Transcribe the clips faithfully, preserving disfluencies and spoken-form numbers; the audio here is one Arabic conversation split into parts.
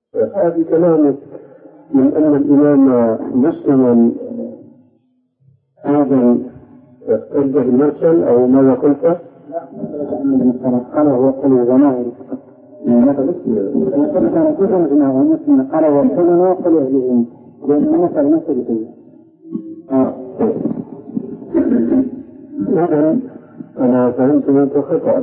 هذه كلامك من أن الإمام مسلما أيضا يحتج بالمرسل أو ماذا قلت؟ لا قال هو قل ظناه مثل كان كل إجماع مسلم قال وقلنا قل أهلهم لأن مثل مثل كذا. إذن أنا فهمت منك خطأ.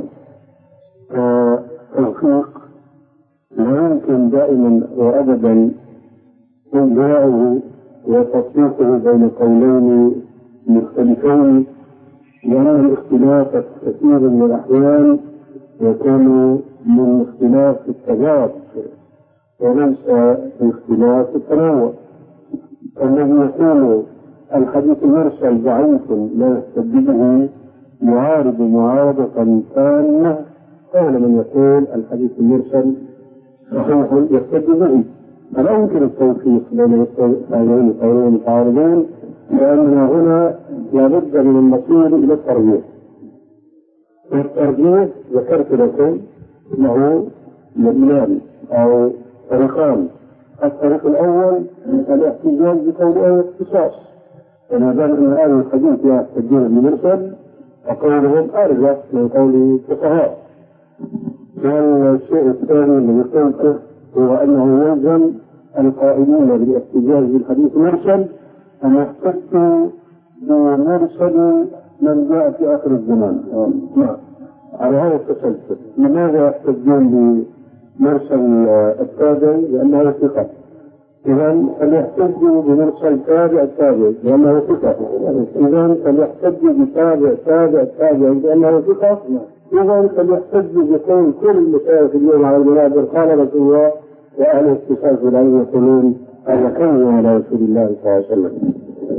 التوفيق لا يمكن دائما وأبدا إنباعه وتطبيقه بين قولين مختلفين، لأن الاختلاف كثير من الأحيان يكون من اختلاف التضاد وليس من اختلاف التنوع. الذي يقول الحديث المرسل ضعيف لا يحتج به يعارض معارضة تامة قال من يقول الحديث المرسل صحيح يحتج به. فلا يمكن التوفيق بين هذين القولين المتعارضين، لأننا هنا لابد من المصير إلى الترجيح. والترجيح ذكرت لكم له مبنان أو طريقان. الطريق الأول الاحتجاج بقول أي اختصاص، وما دام أن أهل الحديث يحتجون بالمرسل فقولهم أرجح من قول الفقهاء. والشيء الثاني الذي قلته هو أنه يلزم القائلين بالاحتجاج بالحديث المرسل أن يحتجوا بمرسل من جاء في آخر الزمان. على هذا التسلسل لماذا يحتجون بمرسل التابع؟ لأنه ثقة. إذن فليحتجوا بمرسل تابع التابع لأنه ثقة. إذن فليحتجوا بتابع تابع التابع لأنه ثقة. إذن فليحتجوا بقول كل المشايخ اليوم على المنابر قال رسول الله وأهل الاختصاص بالعلم يقولون هذا كان على رسول الله صلى الله عليه وسلم.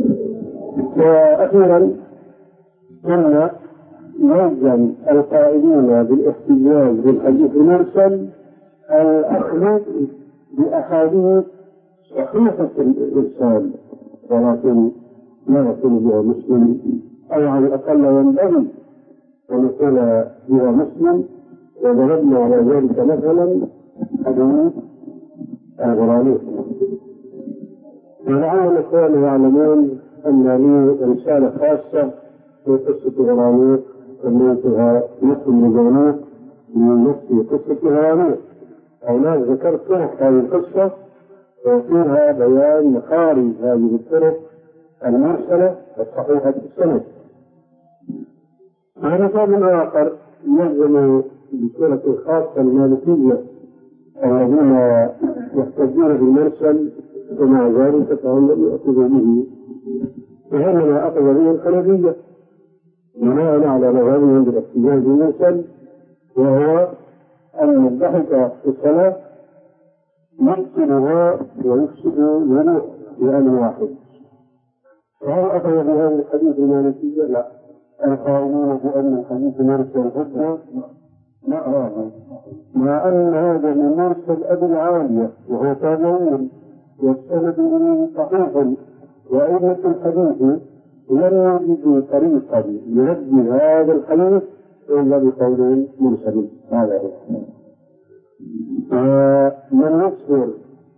وأخيرا قلنا يلزم القائلين بالاحتجاج بالحديث المرسل الأخذ بأحاديث صحيحة الإرسال، ولكن لا يقول بها مسلم، أو على الأقل ينبغي أن يقول بها مسلم. وضربنا على ذلك مثلا حديث الغرانيق. ولعل الإخوان يعلمون أن لي رسالة خاصة في قصة الغرانيق سميتها نصف الغرانيق من نفس قصة الغرانيق. هناك ذكرت طرق هذه القصة وفيها بيان مخارج هذه الطرق المرسلة الصحيحة السند. على مثال آخر يلزم بصورة خاصة المالكية الذين يحتجون بالمرسل ومع ذلك فهم لم يأخذوا به، وإنما أخذ به الحنفية بناء على مذهبهم بالاحتجاج بالمرسل، وهو أن الضحك في الصلاة يفسدها ويفسد الوضوء بآن واحد. وهل أخذ بهذا الحديث المالكية؟ لا. القائلون بأن الحديث مرسل حجة لا هذا، مع أن هذا من مرسل أبي العالية وهو تابعين والسند إليه صحيح، وأئمة الحديث لم يجدوا طريقا يرد هذا الحديث إلا بقول مرسل. هذا هو. من يصبر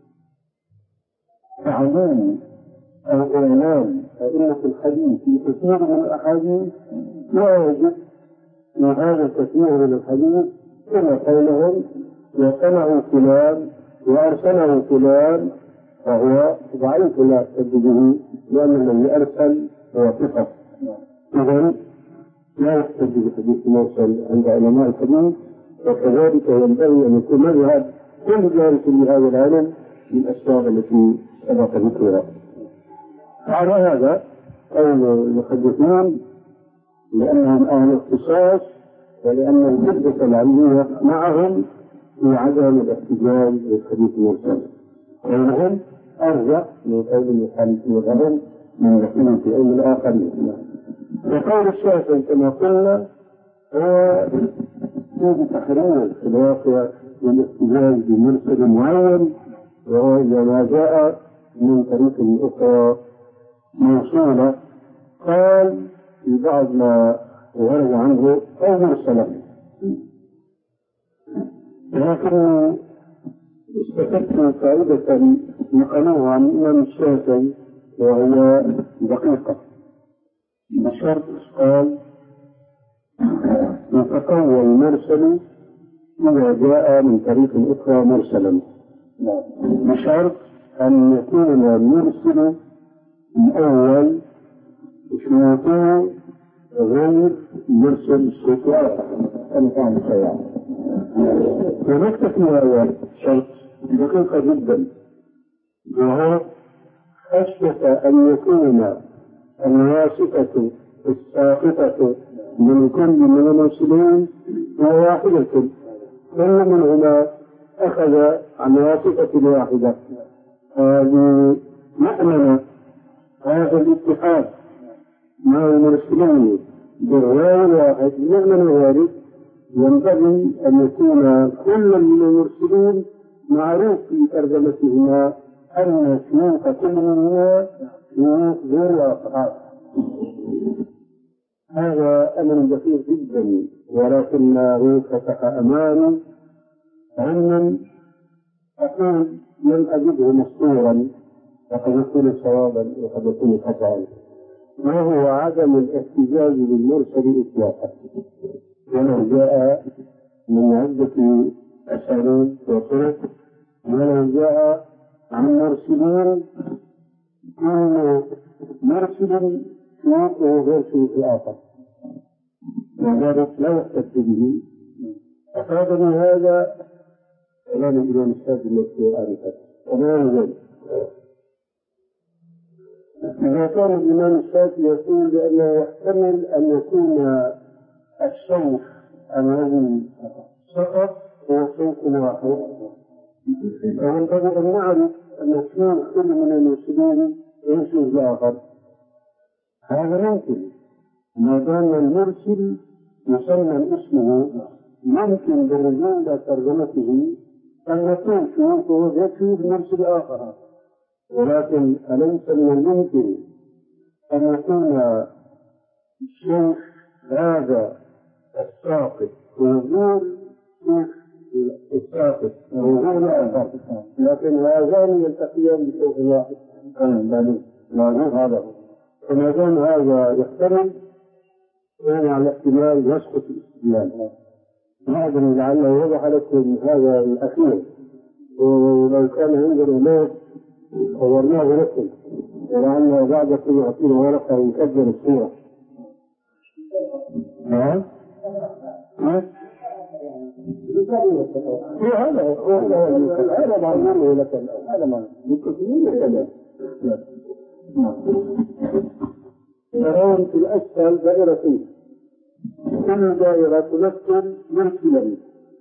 تعليم أو إعلام أئمة الحديث في كثير من الأحاديث لا يجد في هذا الكثير من الحديث كما قولهم وصنعوا فلان وأرسله فلان فهو ضعيف لا يحتج به لأن الذي أرسل هو ثقة. إذن لا يحتج بحديث مرسل عند علماء الحديث، وكذلك ينبغي أن يكون مذهب كل جالس لهذا العلم من الأسباب التي سبق ذكرها. على هذا قول المحدثين لأنهم أهل اختصاص ولأن الجدة العلمية معهم في عدم الاحتجاج بالحديث المرسل، وهم أرجع من قول المحدث وغيرهم من نحن في علم الآخرين. وقول الشافعي كما قلنا هو في تحرير في الواقع للاحتجاج بمرسل معين، وهو إذا ما جاء من طريق أخرى موصولة قال في بعض ما ورد عنه أو مرسلا. لكن استفدت فائدة نقلوها عن الإمام الشافعي وهي دقيقة بشرط قال يتقوى المرسل إذا جاء من طريق أخرى مرسلا بشرط أن يكون المرسل الأول شروطه غير مرسل الشتاء الثاني شيئا. ونكتفي هذا شرط دقيقة جدا وهو خشية أن يكون الواسطة الساقطة من كل من المرسلين هو واحدة، كل منهما أخذ عن واسطة واحدة. هذه معنى هذا الاتحاد مع المرسلين بالراوي واحد معنى ذلك ينبغي أن يكون كل من المرسلين معروف في ترجمتهما أن شيوخ كل منهما شيوخ غير آخر. هذا أمر دقيق جدا ولكنه فتح أمامي علما أقول لم أجده مسطورا وقد يكون صوابا وقد يكون خطأ، وهو عدم الاحتجاج بالمرسل إطلاقا ولو جاء من عدة أساليب وطرق ولو جاء عن مرسلين كل مرسل شيوخه غير شيوخ آخر وذلك لا يحتج به. أفادني هذا كلام الإمام الشافعي الذي آنفا وما ذلك. إذا كان الإمام الشافعي يقول بأنه يحتمل أن يكون الشيخ الذي سقط هو شيخ واحد، وينبغي أن نعرف أن الشيوخ كل من المرسلين ليس الآخر. هذا ممكن ما دام المرسل يسمى اسمه ممكن بالرجوع إلى ترجمته أن يكون شيوخه يشوف مرسل آخر، ولكن أليس من الممكن أن يكون الشيخ هذا الساقط ويقول شيخ الساقط ويقول آخر لكن هذان يلتقيان بشيخ واحد؟ لا هذا فما دام هذا يحتمل كان على احتمال يسقط الاستدلال. هذا لعله وضح لكم هذا الأخير، ولو كان عندنا موت صورناه لكم ولعل بعضكم يعطينا ورقة ويكبر الصورة. نعم؟ ها؟ هذا هذا معلومه لك هذا ما ترون في الأسفل دائرتين كل دائرة تمثل مرسلا،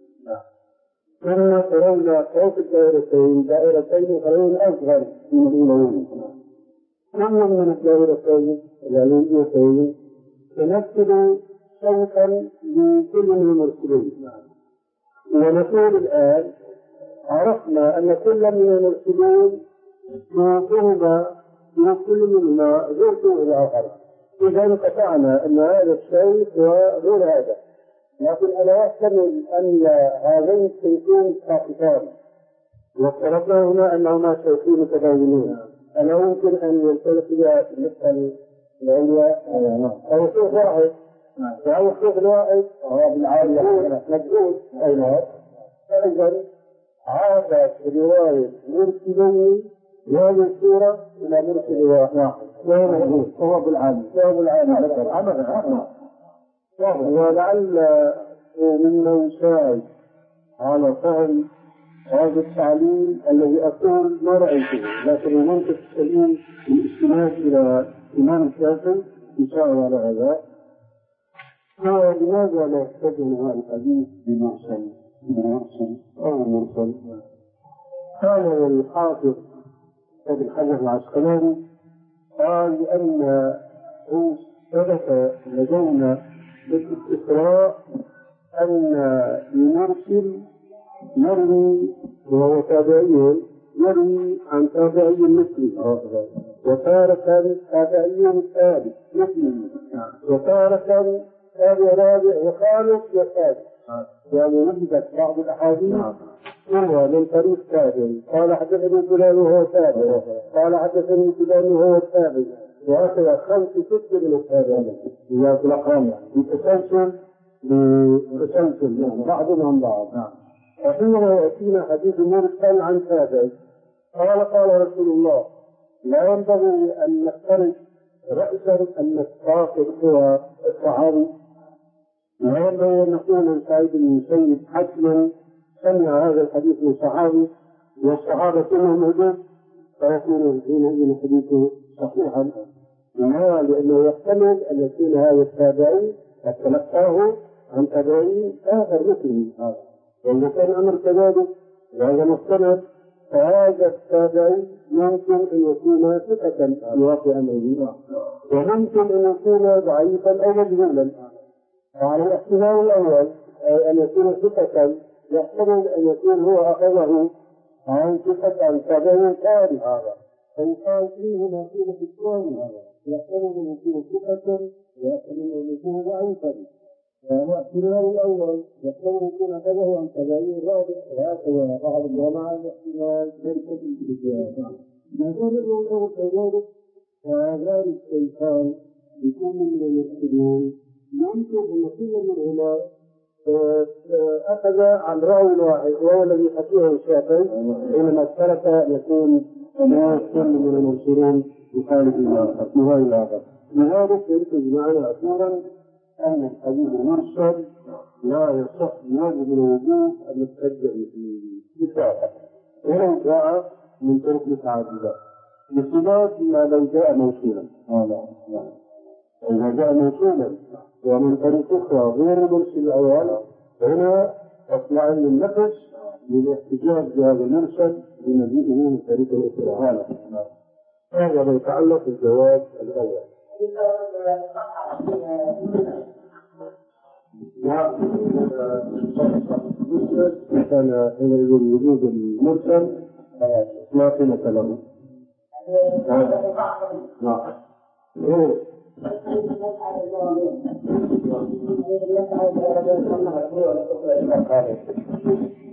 ثم ترون فوق الدائرتين دائرتين أخرين أصغر من الأولين، كل من الدائرتين العلويتين تمثل صوتا لكل من المرسلين. ونقول الآن عرفنا أن كل من المرسلين يوقعنا من كل منهما غير شيء الآخر، إذا قطعنا أن هذا الشيء هو غير هذا، لكن ألا يحتمل أن هذين الشيئين ساقطان وافترضنا هنا أنهما شيئين متباينين، ألا يمكن أن يلتقيا في المسألة العليا أو شيء واحد أو شيء واحد هو بالعالية مجهول أيضا. فإذا عادت رواية مرسلين هذه الصورة إلى مرسل واحد وهو مجهول وهو بالعالي وهو بالعالي ولعل مما يساعد على فهم هذا التعليم الذي أقول ما رأيته، لكن المنطق السليم بالاستناد إلى الإمام الشافعي يساعد على هذا. فلماذا لا يحتجن هذا الحديث بمرسل بمرسل أو مرسل؟ قال الحافظ ابن حجر العسقلاني قال لأن ثبت لدينا بالاستقراء أن المرسل يروي وهو تابعي يروي عن تابعي مثله، وتارة تابعي ثابت مثله، وتارة تابع رابع وخامس وسادس، يعني وجدت بعض الأحاديث روى من طريق تابعي قال حدثني فلان وهو تابعي قال حدثني فلان وهو تابعي وهكذا خمس ست من التابعين إياه الأقرام يعني بتسلسل بتسلسل يعني بعضهم عن بعض. وحينما يأتينا حديث مرسل عن تابعي قال قال رسول الله لا ينبغي أن نختلف رأسا أن نتفاقد هو الصحابي، لا ينبغي أن نقول من سعيد بن المسيب حتما سمع هذا الحديث من صحابي والصحابة كلهم هدوء فيكون حينئذ حديثه صحيحا. لا، لأنه يحتمل أن يكون هذا التابعي قد تلقاه عن تابعين آخر مثله، وإذا كان أمر كذلك وهذا مستند فهذا التابعي يمكن أن يكون ثقة في واقع أمره وممكن أن يكون ضعيفا أو مجهولا. وعلى الاحتمال الأول أن يكون ثقة يحتمل أن يكون هو أخذه عن ثقة عن تابعي ثالث هذا فيقال فيه ما فيه في الثاني هذا يحتمل أن يكون ثقة ويحتمل أن يكون ضعيفا. والاحتمال الأول يحتمل أن يكون أخذه عن تابعي الرابع وهكذا بعض الجماعة الاحتمال شركة الاتجاه. ما كان الأول كذلك فهذان الشيخان بكل من المسلمين يمكن أن كل منهما أخذ عن راوي واحد وهو الذي حكيه الشافعي حينما اشترك يكون كل من المرسلين يخالف الآخر. لذلك يركز معنا أخيرا أن الحديث المرسل لا يصح بوجه الوجوب أن يتسجل في كتابه ولو جاء من طرق متعددة بخلاف ما لو جاء موصولا. إذا جاء موصولا ومن طريق أخرى غير المرسل الأول هنا أطلع النفس للاحتجاج بهذا المرسل بمجيئه من طريق الأخرى. هذا هذا ما يتعلق بالجواب الأول. كان حين وجود المرسل لا قيمة له. نعم.